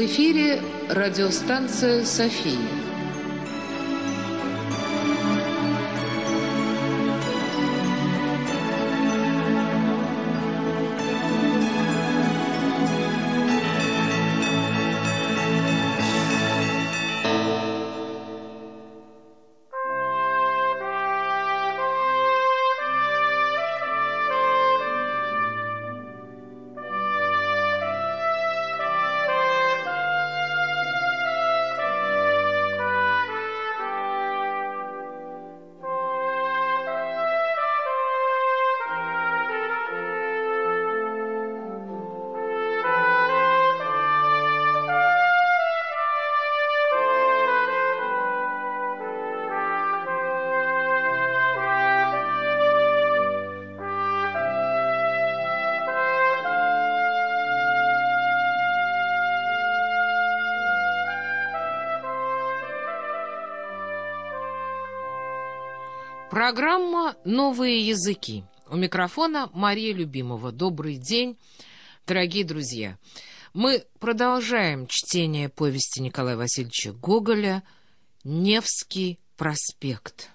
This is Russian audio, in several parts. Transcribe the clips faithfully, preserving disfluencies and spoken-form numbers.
В эфире радиостанция «София». Программа «Новые языки». У микрофона Мария Любимова. Добрый день, дорогие друзья. Мы продолжаем чтение повести Николая Васильевича Гоголя «Невский проспект».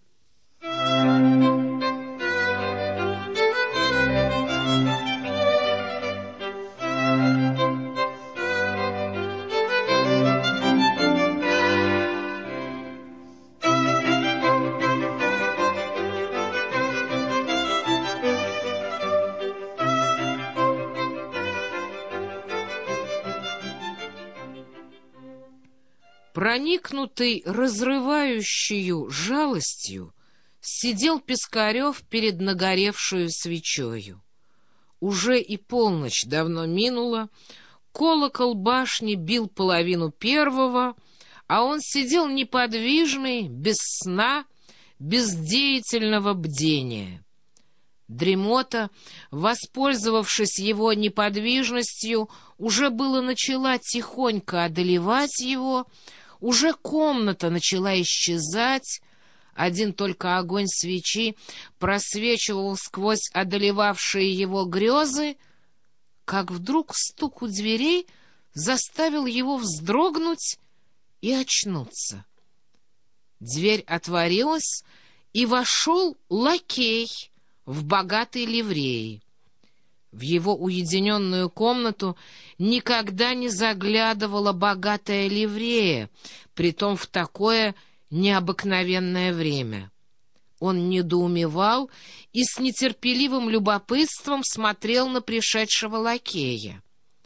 Проникнутый разрывающую жалостью, сидел Пискарев перед нагоревшую свечою. Уже и полночь давно минула, колокол башни бил половину первого, а он сидел неподвижный, без сна, без деятельного бдения. Дремота, воспользовавшись его неподвижностью, уже было начала тихонько одолевать его. Уже комната начала исчезать, один только огонь свечи просвечивал сквозь одолевавшие его грезы, как вдруг стук у дверей заставил его вздрогнуть и очнуться. Дверь отворилась, и вошел лакей в богатой ливреи. В его уединенную комнату никогда не заглядывала богатая ливрея, притом в такое необыкновенное время. Он недоумевал и с нетерпеливым любопытством смотрел на пришедшего лакея.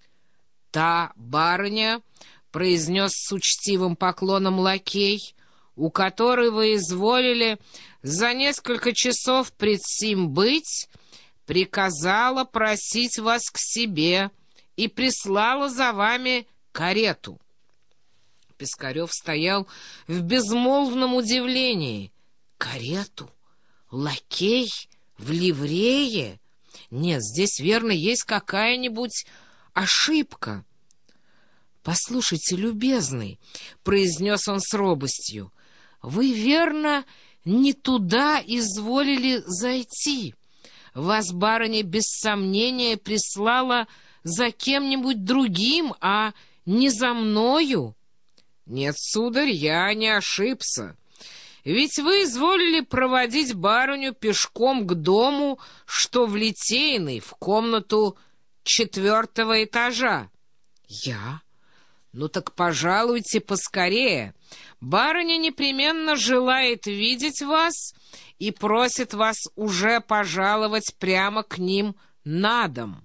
«Та барыня, — произнес с учтивым поклоном лакей, — у которой вы изволили за несколько часов пред сим быть, приказала просить вас к себе и прислала за вами карету». Пискарев стоял в безмолвном удивлении. «Карету? Лакей? В ливрее? Нет, здесь, верно, есть какая-нибудь ошибка». «Послушайте, любезный, — произнес он с робостью, — вы, верно, не туда изволили зайти. Вас барыня без сомнения прислала за кем-нибудь другим, а не за мною». «Нет, сударь, я не ошибся. Ведь вы изволили проводить барыню пешком к дому, что в Литейной, в комнату четвертого этажа». «Я? Ну так пожалуйте поскорее. Барыня непременно желает видеть вас и просит вас уже пожаловать прямо к ним на дом».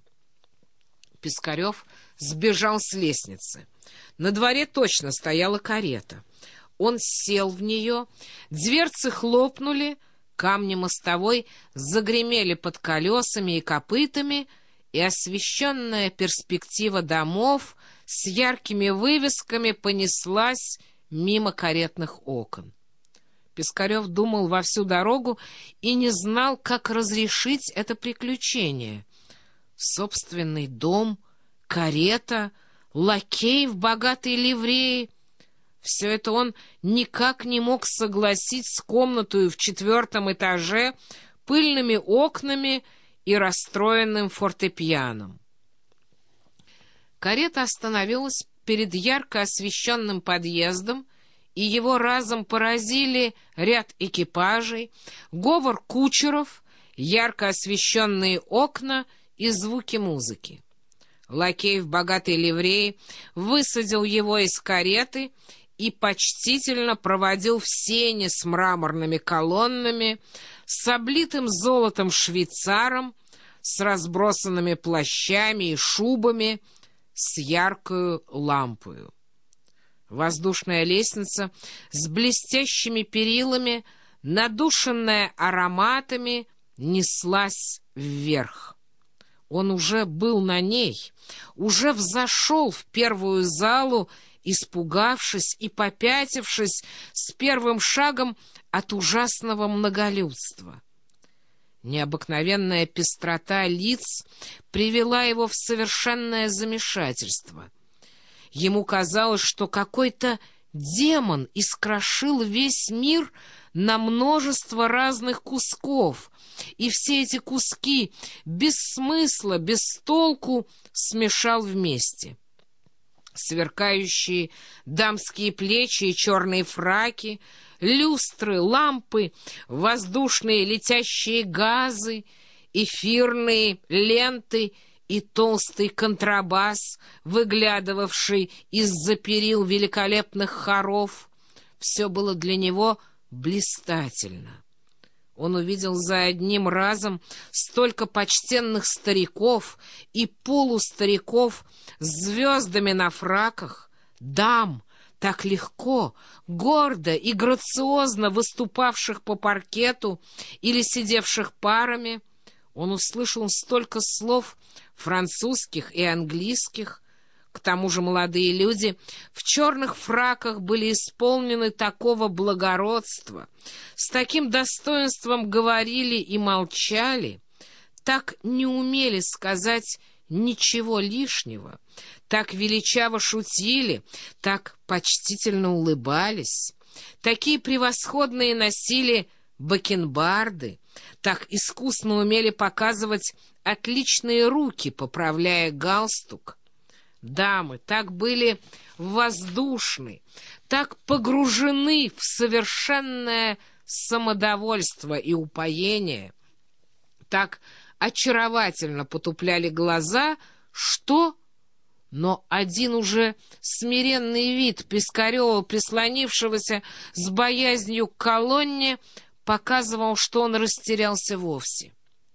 Пискарев сбежал с лестницы. На дворе точно стояла карета. Он сел в нее, дверцы хлопнули, камни мостовой загремели под колесами и копытами, и освещенная перспектива домов с яркими вывесками понеслась мимо каретных окон. Пискарев думал во всю дорогу и не знал, как разрешить это приключение. Собственный дом, карета, лакей в богатой ливреи — все это он никак не мог согласить с комнатою в четвертом этаже, пыльными окнами и расстроенным фортепианом. Карета остановилась перед ярко освещенным подъездом, и его разом поразили ряд экипажей, говор кучеров, ярко освещенные окна и звуки музыки. Лакей в богатой ливреи высадил его из кареты и почтительно проводил в сени с мраморными колоннами, с облитым золотом швейцаром, с разбросанными плащами и шубами, с яркою лампою. Воздушная лестница с блестящими перилами, надушенная ароматами, неслась вверх. Он уже был на ней, уже взошел в первую залу, испугавшись и попятившись с первым шагом от ужасного многолюдства. Необыкновенная пестрота лиц привела его в совершенное замешательство. Ему казалось, что какой-то демон искрошил весь мир на множество разных кусков, и все эти куски без смысла, без толку смешал вместе. Сверкающие дамские плечи и черные фраки, люстры, лампы, воздушные летящие газы, эфирные ленты и толстый контрабас, выглядывавший из-за перил великолепных хоров. Все было для него блистательно. Он увидел за одним разом столько почтенных стариков и полустариков с звездами на фраках, дам, так легко, гордо и грациозно выступавших по паркету или сидевших парами. Он услышал столько слов французских и английских. К тому же молодые люди в черных фраках были исполнены такого благородства, с таким достоинством говорили и молчали, так не умели сказать ничего лишнего, так величаво шутили, так почтительно улыбались, такие превосходные носили бакенбарды, так искусно умели показывать отличные руки, поправляя галстук. Дамы так были воздушны, так погружены в совершенное самодовольство и упоение, так очаровательно потупляли глаза, что... Но один уже смиренный вид Пискарева, прислонившегося с боязнью к колонне, показывал, что он растерялся вовсе.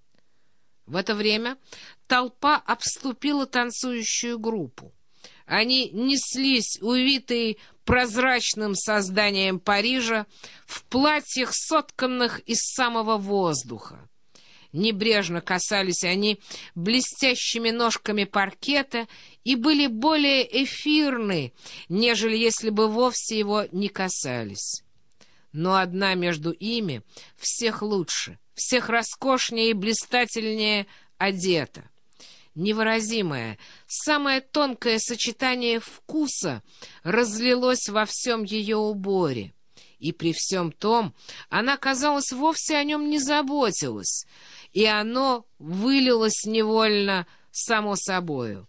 В это время толпа обступила танцующую группу. Они неслись, увитые прозрачным созданием Парижа, в платьях, сотканных из самого воздуха. Небрежно касались они блестящими ножками паркета и были более эфирны, нежели если бы вовсе его не касались. Но одна между ими всех лучше, всех роскошнее и блистательнее одета. Невыразимое, самое тонкое сочетание вкуса разлилось во всем ее уборе. И при всем том она, казалось, вовсе о нем не заботилась, и оно вылилось невольно само собою.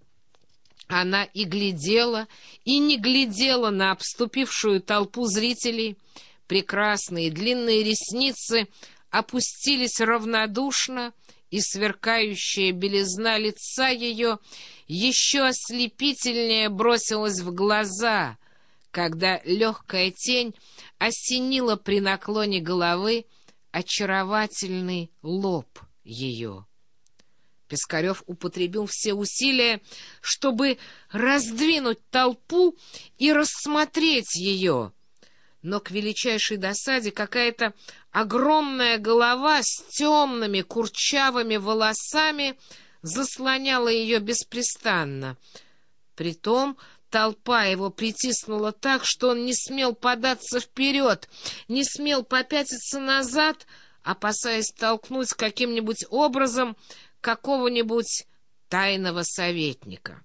Она и глядела, и не глядела на обступившую толпу зрителей. Прекрасные длинные ресницы опустились равнодушно, и сверкающая белизна лица ее еще ослепительнее бросилась в глаза, когда легкая тень осенила при наклоне головы очаровательный лоб ее. Пискарев употребил все усилия, чтобы раздвинуть толпу и рассмотреть ее, но к величайшей досаде какая-то огромная голова с темными курчавыми волосами заслоняла ее беспрестанно. Притом толпа его притиснула так, что он не смел податься вперед, не смел попятиться назад, опасаясь толкнуть каким-нибудь образом какого-нибудь тайного советника.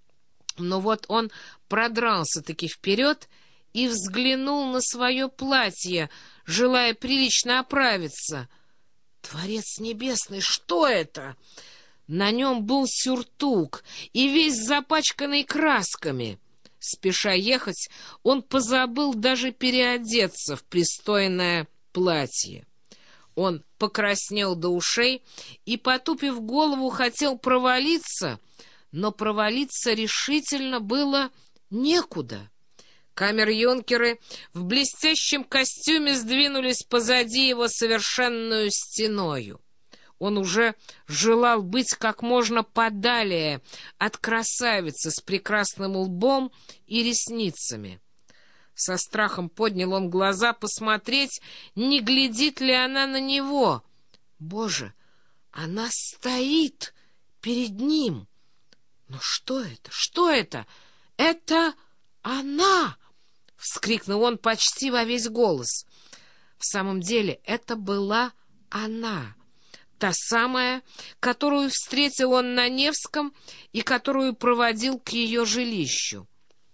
Но вот он продрался-таки вперед и взглянул на свое платье, желая прилично оправиться. Творец небесный, что это? На нем был сюртук и весь запачканный красками. Спеша ехать, он позабыл даже переодеться в пристойное платье. Он покраснел до ушей и, потупив голову, хотел провалиться, но провалиться решительно было некуда. Камер-юнкеры в блестящем костюме сдвинулись позади его совершенную стеною. Он уже желал быть как можно подалее от красавицы с прекрасным лбом и ресницами. Со страхом поднял он глаза посмотреть, не глядит ли она на него. Боже, она стоит перед ним! Ну что это? Что это? Это она! — вскрикнул он почти во весь голос. В самом деле это была она, та самая, которую встретил он на Невском и которую проводил к ее жилищу.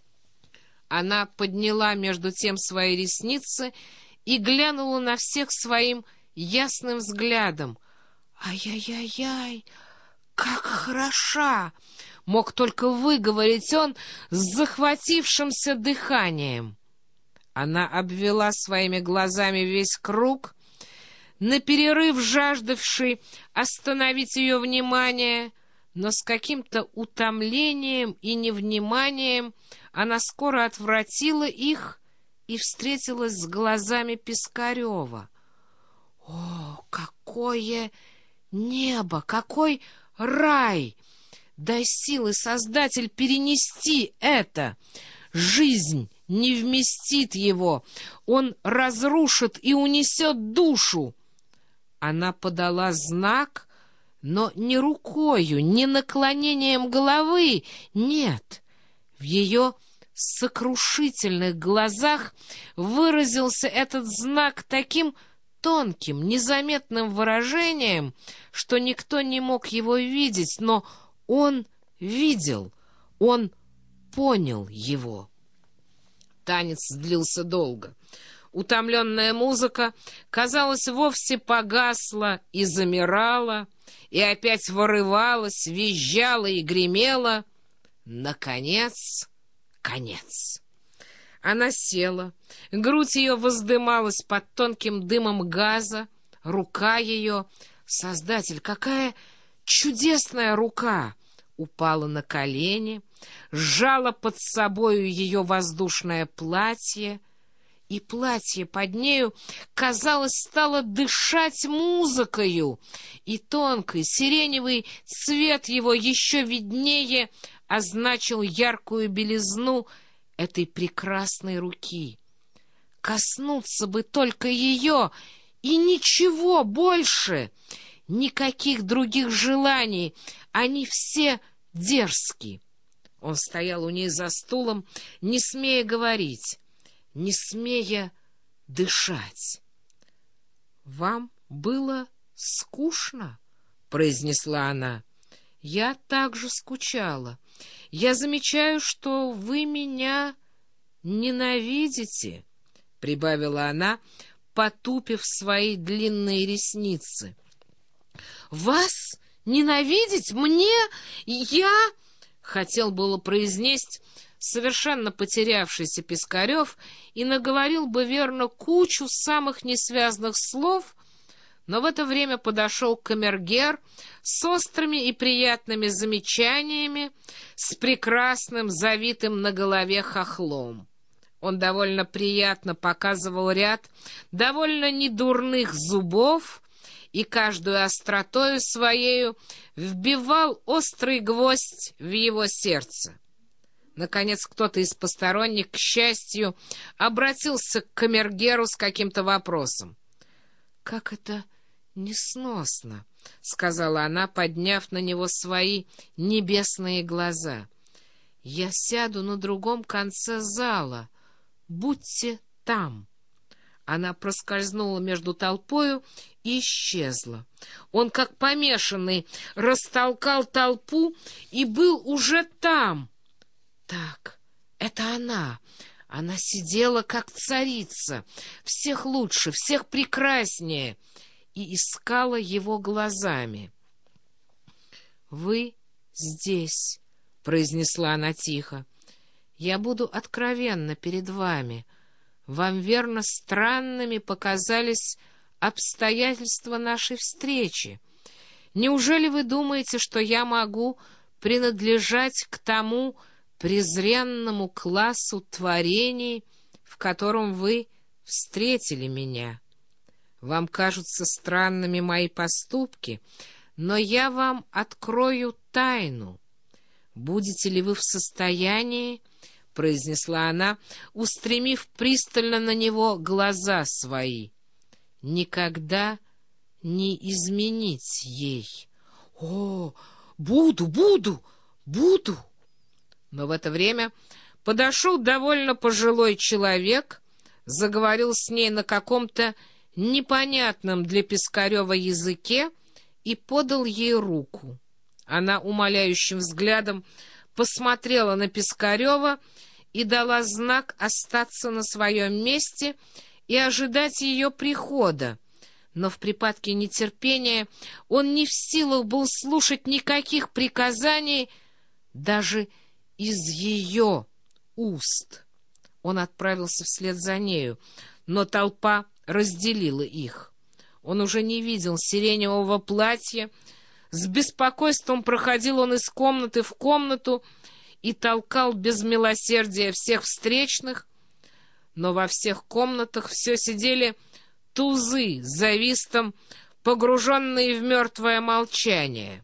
Она подняла между тем свои ресницы и глянула на всех своим ясным взглядом. «Ай-яй-яй-яй, как хороша!» — мог только выговорить он с захватившимся дыханием. Она обвела своими глазами весь круг, наперерыв жаждавший остановить ее внимание, но с каким-то утомлением и невниманием она скоро отвратила их и встретилась с глазами Пискарева. О, какое небо, какой рай! Дай силы, Создатель, перенести это! Жизнь не вместит его, он разрушит и унесет душу. Она подала знак, но не рукою, не наклонением головы, нет. В ее сокрушительных глазах выразился этот знак таким тонким, незаметным выражением, что никто не мог его видеть, но он видел, он понял его. Танец длился долго. Утомленная музыка, казалось, вовсе погасла и замирала, и опять вырывалась, визжала и гремела. Наконец, конец. Она села, грудь ее воздымалась под тонким дымом газа, рука ее, Создатель, какая чудесная рука, упала на колени, сжала под собою ее воздушное платье, и платье под нею, казалось, стало дышать музыкою, и тонкий сиреневый цвет его еще виднее означил яркую белизну этой прекрасной руки. Коснуться бы только ее, и ничего больше, никаких других желаний, они все дерзки. Он стоял у ней за стулом, не смея говорить, не смея дышать. — Вам было скучно? — произнесла она. — Я также скучала. Я замечаю, что вы меня ненавидите, — прибавила она, потупив свои длинные ресницы. — Вас ненавидеть? Мне? Я... — хотел было произнести совершенно потерявшийся Пискарев и наговорил бы, верно, кучу самых несвязных слов, но в это время подошел камергер с острыми и приятными замечаниями, с прекрасным завитым на голове хохлом. Он довольно приятно показывал ряд довольно недурных зубов и каждую остротою своею вбивал острый гвоздь в его сердце. Наконец кто-то из посторонних, к счастью, обратился к камергеру с каким-то вопросом. — Как это несносно, — сказала она, подняв на него свои небесные глаза. — Я сяду на другом конце зала. Будьте там. Она проскользнула между толпою и исчезла. Он, как помешанный, растолкал толпу и был уже там. Так, это она. Она сидела, как царица, всех лучше, всех прекраснее, и искала его глазами. — Вы здесь, — произнесла она тихо. — Я буду откровенна перед вами. Вам, верно, странными показались обстоятельства нашей встречи. Неужели вы думаете, что я могу принадлежать к тому презренному классу творений, в котором вы встретили меня? Вам кажутся странными мои поступки, но я вам открою тайну. Будете ли вы в состоянии, — произнесла она, устремив пристально на него глаза свои, — никогда не изменить ей? — О, буду, буду, буду! Но в это время подошел довольно пожилой человек, заговорил с ней на каком-то непонятном для Пискарева языке и подал ей руку. Она умоляющим взглядом посмотрела на Пискарева и дала знак остаться на своем месте и ожидать ее прихода. Но в припадке нетерпения он не в силах был слушать никаких приказаний даже из ее уст. Он отправился вслед за нею, но толпа разделила их. Он уже не видел сиреневого платья. С беспокойством проходил он из комнаты в комнату и толкал без милосердия всех встречных, но во всех комнатах все сидели тузы с завистом, погруженные в мертвое молчание.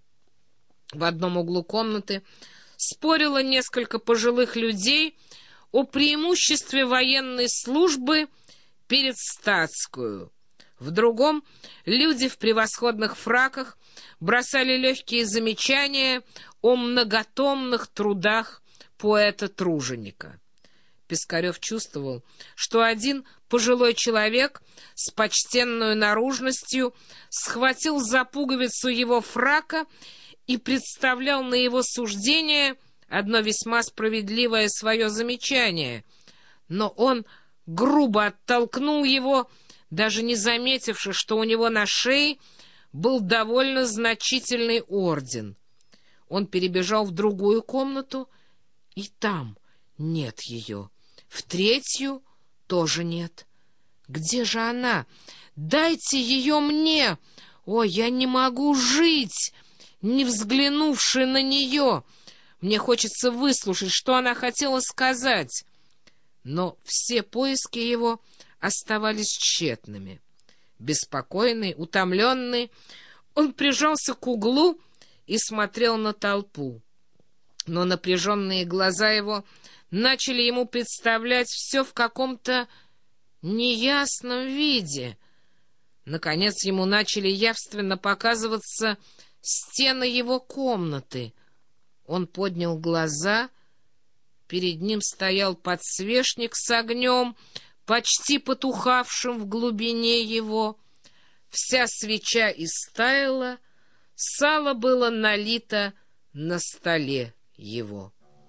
В одном углу комнаты спорило несколько пожилых людей о преимуществе военной службы перед статскую. В другом люди в превосходных фраках бросали легкие замечания о многотомных трудах поэта-труженика. Пискарев чувствовал, что один пожилой человек с почтенной наружностью схватил за пуговицу его фрака и представлял на его суждение одно весьма справедливое свое замечание, но он грубо оттолкнул его, даже не заметивши, что у него на шее был довольно значительный орден. Он перебежал в другую комнату, и там нет ее. В третью тоже нет. Где же она? Дайте ее мне! О, я не могу жить, не взглянувши на нее. Мне хочется выслушать, что она хотела сказать. Но все поиски его оставались тщетными. Беспокойный, утомленный, он прижался к углу и смотрел на толпу. Но напряженные глаза его начали ему представлять все в каком-то неясном виде. Наконец ему начали явственно показываться стены его комнаты. Он поднял глаза. Перед ним стоял подсвечник с огнем, почти потухавшим в глубине его. Вся свеча истаяла, сало было налито на столе его.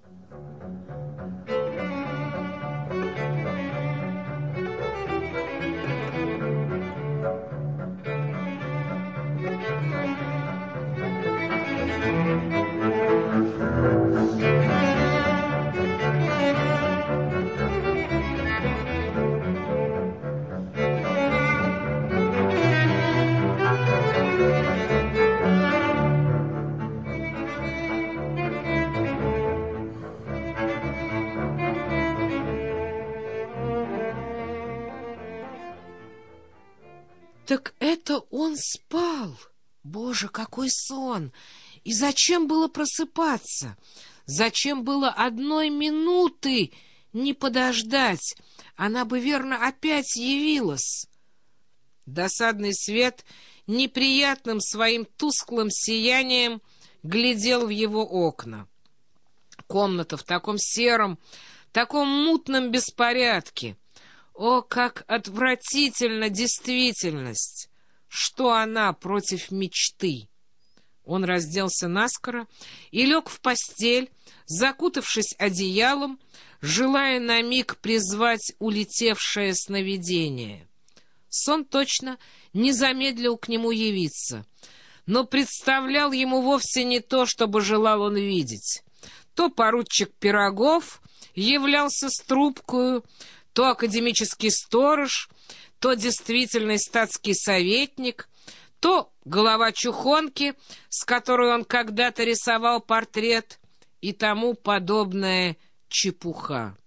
Так это он спал! Боже, какой сон! И зачем было просыпаться? Зачем было одной минуты не подождать? Она бы, верно, опять явилась. Досадный свет неприятным своим тусклым сиянием глядел в его окна. Комната в таком сером, таком мутном беспорядке. О, как отвратительна действительность! Что она против мечты? Он разделся наскоро и лег в постель, закутавшись одеялом, желая на миг призвать улетевшее сновидение. Сон точно не замедлил к нему явиться, но представлял ему вовсе не то, что бы желал он видеть. То поручик Пирогов являлся с трубкою то академический сторож, то действительный статский советник, то голова чухонки, с которой он когда-то рисовал портрет, и тому подобная чепуха.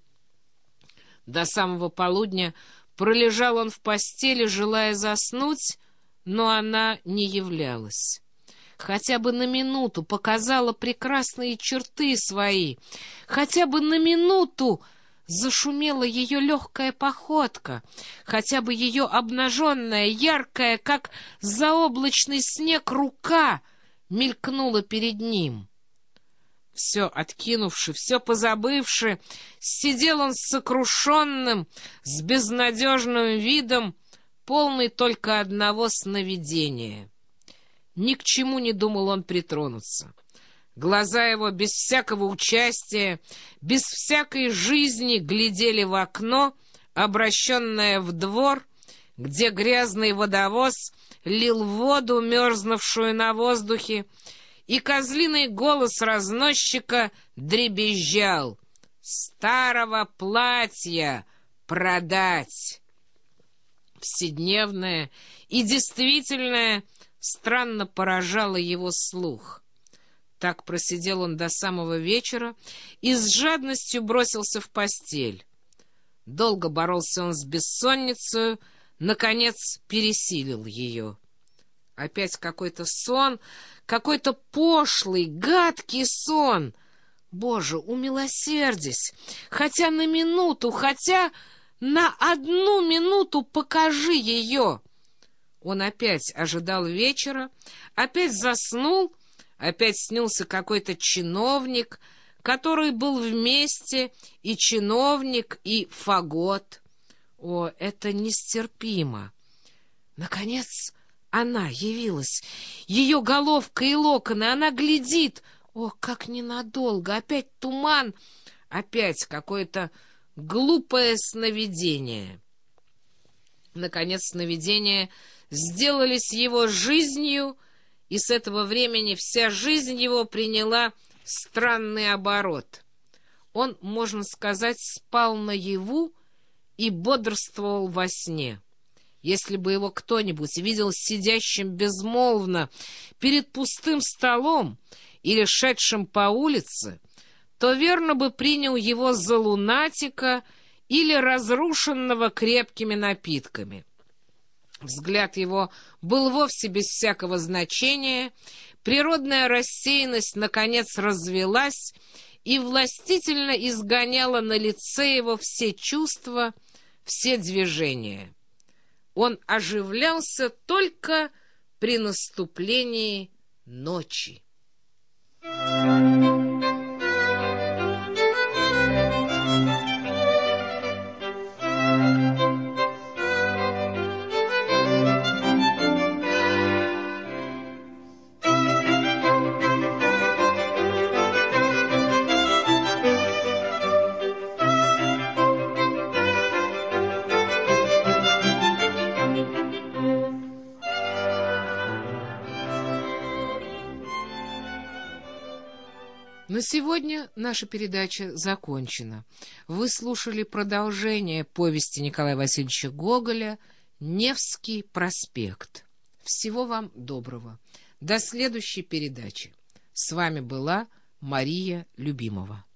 До самого полудня пролежал он в постели, желая заснуть, но она не являлась. Хотя бы на минуту показала прекрасные черты свои, хотя бы на минуту зашумела ее легкая походка, хотя бы ее обнаженная, яркая, как заоблачный снег, рука мелькнула перед ним. Все откинувши, все позабывши, сидел он с сокрушенным, с безнадежным видом, полный только одного сновидения. Ни к чему не думал он притронуться. Глаза его без всякого участия, без всякой жизни глядели в окно, обращенное в двор, где грязный водовоз лил воду, мерзнувшую на воздухе, и козлиный голос разносчика дребезжал: «Старого платья продать!» Вседневное и действительное странно поражало его слух. Так просидел он до самого вечера и с жадностью бросился в постель. Долго боролся он с бессонницей, наконец пересилил ее. Опять какой-то сон, какой-то пошлый, гадкий сон. Боже, умилосердись, хотя на минуту, хотя на одну минуту покажи ее. Он опять ожидал вечера, опять заснул, опять снился какой-то чиновник, который был вместе и чиновник, и фагот. О, это нестерпимо! Наконец она явилась, ее головка и локоны, она глядит. О, как ненадолго! Опять туман, опять какое-то глупое сновидение. Наконец сновидения сделались его жизнью, и с этого времени вся жизнь его приняла странный оборот. Он, можно сказать, спал наяву и бодрствовал во сне. Если бы его кто-нибудь видел сидящим безмолвно перед пустым столом или шедшим по улице, то верно бы принял его за лунатика или разрушенного крепкими напитками. Взгляд его был вовсе без всякого значения, природная рассеянность наконец развелась и властительно изгоняла на лице его все чувства, все движения. Он оживлялся только при наступлении ночи. На сегодня наша передача закончена. Вы слушали продолжение повести Николая Васильевича Гоголя «Невский проспект». Всего вам доброго. До следующей передачи. С вами была Мария Любимова.